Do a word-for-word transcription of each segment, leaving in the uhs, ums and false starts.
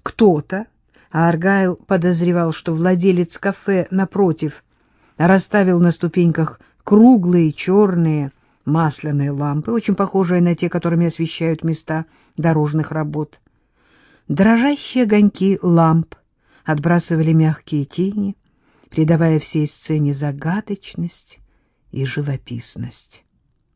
Кто-то, а Аргайл подозревал, что владелец кафе напротив расставил на ступеньках круглые черные масляные лампы, очень похожие на те, которыми освещают места дорожных работ. Дрожащие огоньки ламп отбрасывали мягкие тени, придавая всей сцене загадочность и живописность.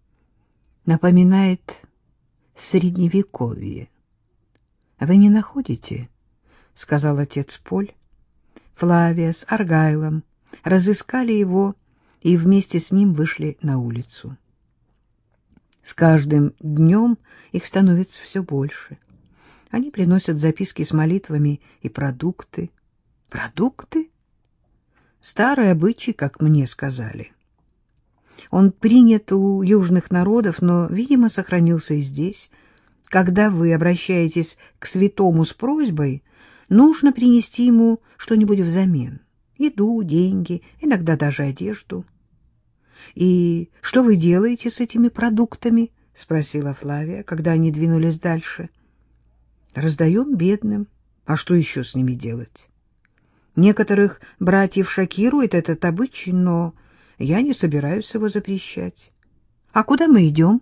Напоминает Средневековье. — Вы не находите? — сказал отец Поль. Флавия с Аргайлом разыскали его и вместе с ним вышли на улицу. С каждым днем их становится все больше. Они приносят записки с молитвами и продукты. Продукты? Старый обычай, как мне сказали. Он принят у южных народов, но, видимо, сохранился и здесь. Когда вы обращаетесь к святому с просьбой, нужно принести ему что-нибудь взамен. Еду, деньги, иногда даже одежду. — И что вы делаете с этими продуктами? — спросила Флавия, когда они двинулись дальше. — Раздаем бедным. А что еще с ними делать? Некоторых братьев шокирует этот обычай, но я не собираюсь его запрещать. А куда мы идем?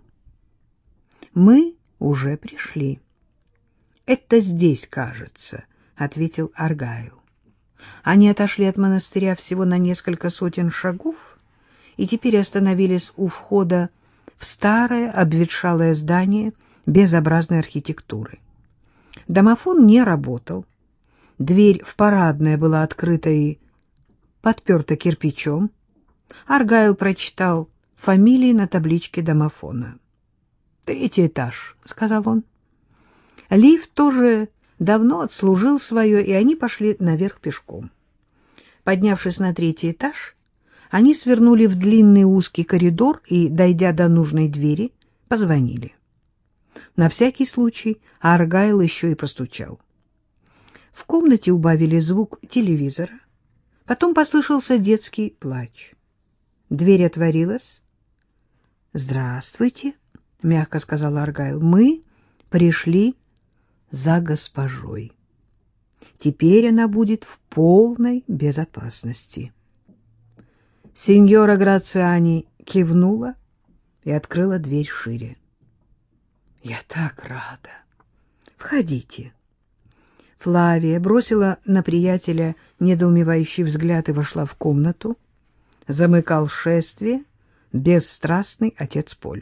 Мы уже пришли. Это здесь, кажется, — ответил Аргайл. Они отошли от монастыря всего на несколько сотен шагов и теперь остановились у входа в старое обветшалое здание безобразной архитектуры. Домофон не работал. Дверь в парадное была открыта и подперта кирпичом. Аргайл прочитал фамилии на табличке домофона. «Третий этаж», — сказал он. Лифт тоже давно отслужил свое, и они пошли наверх пешком. Поднявшись на третий этаж, они свернули в длинный узкий коридор и, дойдя до нужной двери, позвонили. На всякий случай Аргайл еще и постучал. В комнате убавили звук телевизора. Потом послышался детский плач. Дверь отворилась. «Здравствуйте», — мягко сказал Аргайл. «Мы пришли за госпожой. Теперь она будет в полной безопасности». Синьора Грациани кивнула и открыла дверь шире. «Я так рада! Входите!» Флавия бросила на приятеля недоумевающий взгляд и вошла в комнату. Замыкал шествие бесстрастный отец Поль.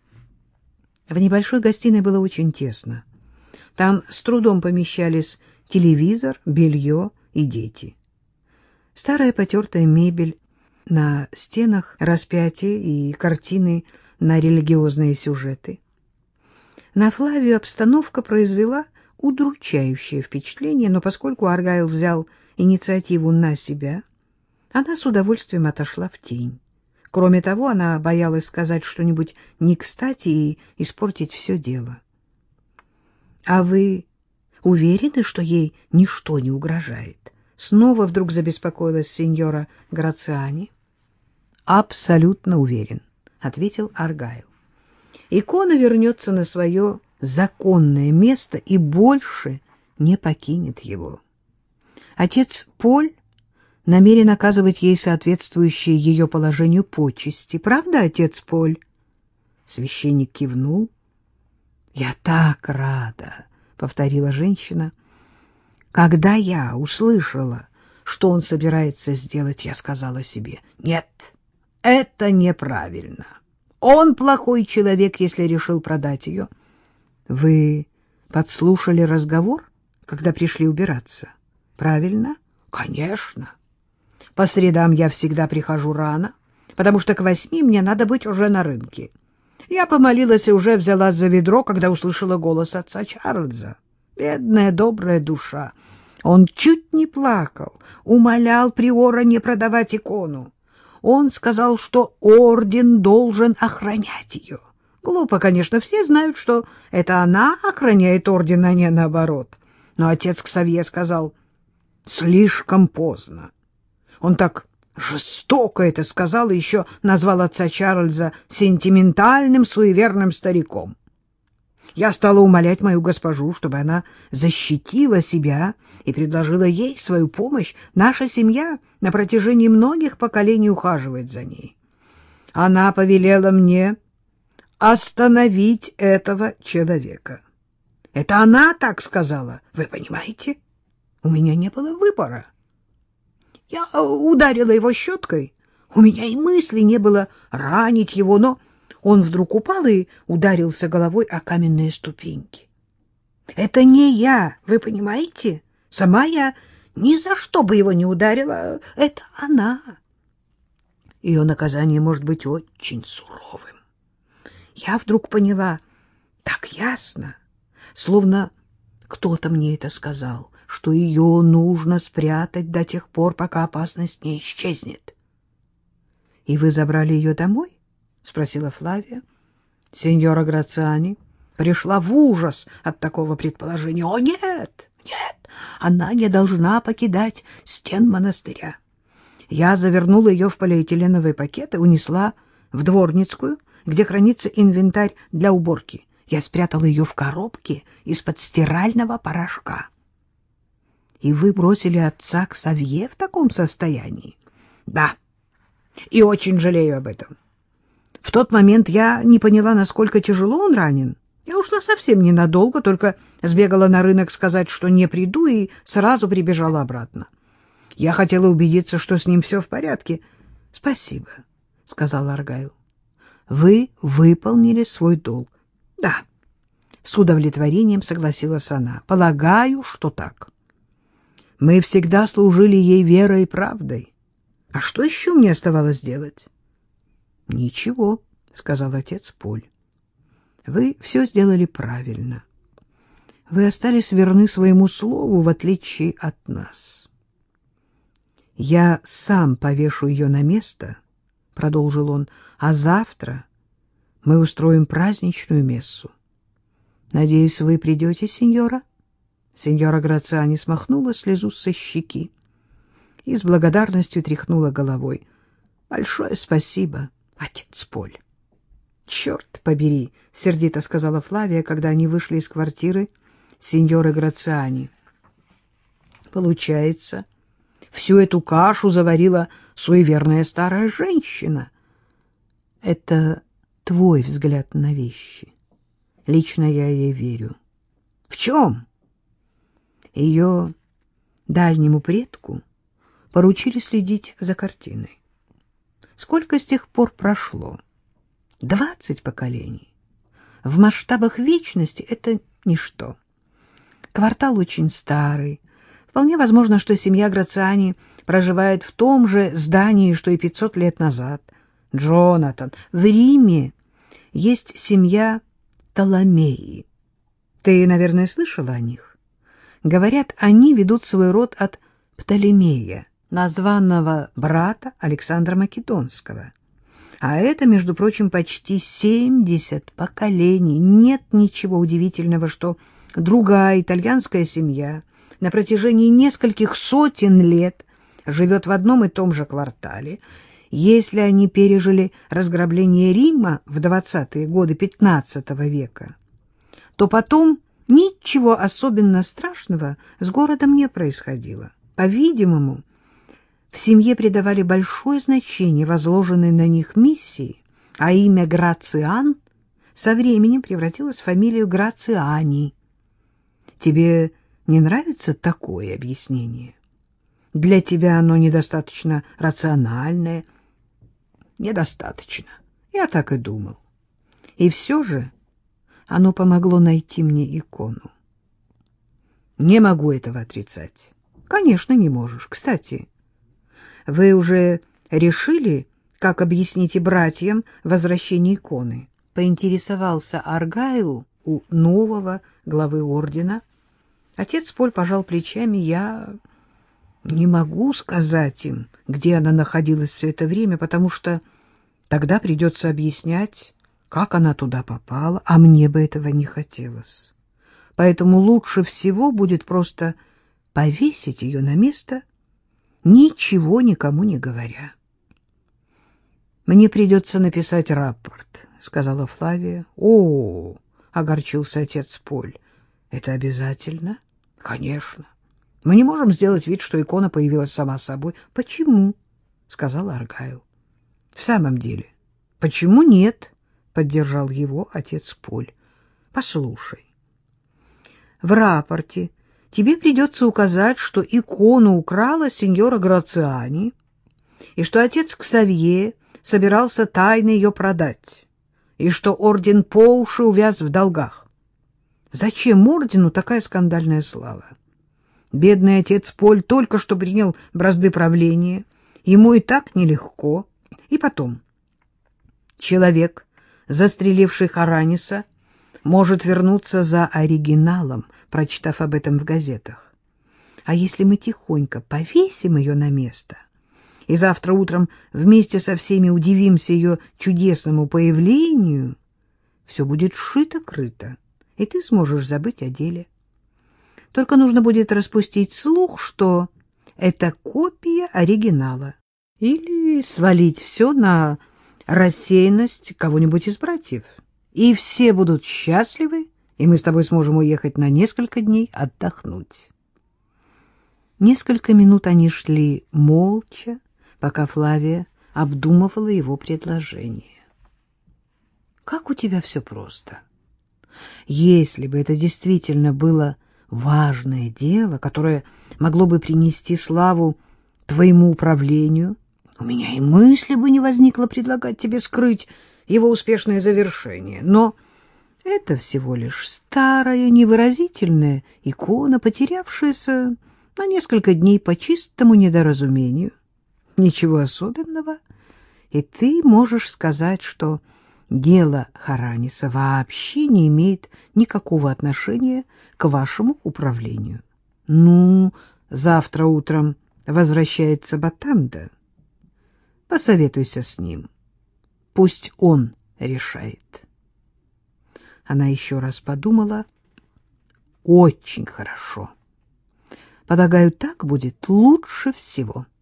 В небольшой гостиной было очень тесно. Там с трудом помещались телевизор, белье и дети. Старая потертая мебель, на стенах распятия и картины на религиозные сюжеты. На Флавию обстановка произвела удручающее впечатление, но поскольку Аргайл взял инициативу на себя, она с удовольствием отошла в тень. Кроме того, она боялась сказать что-нибудь не кстати и испортить все дело. — А вы уверены, что ей ничто не угрожает? Снова вдруг забеспокоилась сеньора Грациани. — Абсолютно уверен, — ответил Аргайл. Икона вернется на свое законное место и больше не покинет его. Отец Поль намерен оказывать ей соответствующие ее положению почести. Правда, отец Поль? Священник кивнул. — Я так рада, — повторила женщина. Когда я услышала, что он собирается сделать, я сказала себе: нет, это неправильно. Он плохой человек, если решил продать ее. Вы подслушали разговор, когда пришли убираться? Правильно? Конечно. По средам я всегда прихожу рано, потому что к восьми мне надо быть уже на рынке. Я помолилась и уже взялась за ведро, когда услышала голос отца Чарльза. Бедная добрая душа. Он чуть не плакал, умолял приора не продавать икону. Он сказал, что орден должен охранять ее. Глупо, конечно, все знают, что это она охраняет орден, а не наоборот. Но отец Ксавье сказал: слишком поздно. Он так жестоко это сказал и еще назвал отца Чарльза сентиментальным, суеверным стариком. Я стала умолять мою госпожу, чтобы она защитила себя и предложила ей свою помощь. Наша семья на протяжении многих поколений ухаживает за ней. Она повелела мне остановить этого человека. Это она так сказала, вы понимаете? У меня не было выбора. Я ударила его щеткой. У меня и мысли не было ранить его, но он вдруг упал и ударился головой о каменные ступеньки. Это не я, вы понимаете? Сама я ни за что бы его не ударила. Это она. Ее наказание может быть очень суровым. Я вдруг поняла так ясно, словно кто-то мне это сказал, что ее нужно спрятать до тех пор, пока опасность не исчезнет. — И вы забрали ее домой? — спросила Флавия. Сеньора Грациани пришла в ужас от такого предположения. — О, нет, нет, она не должна покидать стен монастыря. Я завернула ее в полиэтиленовый пакет и унесла в дворницкую, где хранится инвентарь для уборки. Я спрятала ее в коробке из-под стирального порошка. — И вы бросили отца к Савье в таком состоянии? — Да, и очень жалею об этом. В тот момент я не поняла, насколько тяжело он ранен. Я ушла совсем ненадолго, только сбегала на рынок сказать, что не приду, и сразу прибежала обратно. Я хотела убедиться, что с ним все в порядке. — Спасибо, — сказал Аргайл. — Вы выполнили свой долг. — Да, — с удовлетворением согласилась она. — Полагаю, что так. Мы всегда служили ей верой и правдой. А что еще мне оставалось делать? — Ничего, — сказал отец Поль. — Вы все сделали правильно. Вы остались верны своему слову, в отличие от нас. — Я сам повешу ее на место, — продолжил он, — а завтра мы устроим праздничную мессу. Надеюсь, вы придете, сеньора? Сеньора Грациани смахнула слезу со щеки и с благодарностью тряхнула головой. — Большое спасибо, отец Поль. — Черт побери, — сердито сказала Флавия, когда они вышли из квартиры сеньоры Грациани. — Получается, всю эту кашу заварила суеверная старая женщина. — Это твой взгляд на вещи. Лично я ей верю. — В чем? Ее дальнему предку поручили следить за картиной. Сколько с тех пор прошло? Двадцать поколений. В масштабах вечности это ничто. Квартал очень старый. Вполне возможно, что семья Грациани проживает в том же здании, что и пятьсот лет назад. Джонатан, в Риме есть семья Толомеи. Ты, наверное, слышала о них? Говорят, они ведут свой род от Птолемея, названного брата Александра Македонского. А это, между прочим, почти семьдесят поколений. Нет ничего удивительного, что другая итальянская семья на протяжении нескольких сотен лет живет в одном и том же квартале. Если они пережили разграбление Рима в двадцатые годы пятнадцатого века, то потом ничего особенно страшного с городом не происходило. По-видимому, в семье придавали большое значение возложенной на них миссии, а имя Грациан со временем превратилось в фамилию Грациани. Тебе не нравится такое объяснение? Для тебя оно недостаточно рациональное. Недостаточно. Я так и думал. И все же оно помогло найти мне икону. Не могу этого отрицать. Конечно, не можешь. Кстати, вы уже решили, как объясните братьям возвращение иконы? Поинтересовался Аргайл у нового главы ордена. Отец Поль пожал плечами. Я не могу сказать им, где она находилась все это время, потому что тогда придется объяснять, как она туда попала, а мне бы этого не хотелось. Поэтому лучше всего будет просто повесить ее на место, ничего никому не говоря. — Мне придется написать рапорт, — сказала Флавия. — О, огорчился отец Поль. — Это обязательно? — Конечно. Мы не можем сделать вид, что икона появилась сама собой. — Почему? — сказал Аргайл. — В самом деле, почему нет? — поддержал его отец Поль. — Послушай, в рапорте тебе придется указать, что икону украла сеньора Грациани, и что отец Ксавье собирался тайно ее продать, и что орден по уши увяз в долгах. Зачем ордену такая скандальная слава? Бедный отец Поль только что принял бразды правления, ему и так нелегко. И потом, человек, застреливший Хараниса, может вернуться за оригиналом, прочитав об этом в газетах. А если мы тихонько повесим ее на место и завтра утром вместе со всеми удивимся ее чудесному появлению, все будет шито-крыто, и ты сможешь забыть о деле. Только нужно будет распустить слух, что это копия оригинала, или свалить все на рассеянность кого-нибудь из братьев. И все будут счастливы, и мы с тобой сможем уехать на несколько дней отдохнуть. Несколько минут они шли молча, пока Флавия обдумывала его предложение. — Как у тебя все просто. Если бы это действительно было важное дело, которое могло бы принести славу твоему управлению, у меня и мысли бы не возникло предлагать тебе скрыть его успешное завершение. Но это всего лишь старая невыразительная икона, потерявшаяся на несколько дней по чистому недоразумению. Ничего особенного, и ты можешь сказать, что дело Хараниса вообще не имеет никакого отношения к вашему управлению. Ну, завтра утром возвращается Батанда. Посоветуйся с ним. Пусть он решает. Она еще раз подумала. Очень хорошо. Полагаю, так будет лучше всего.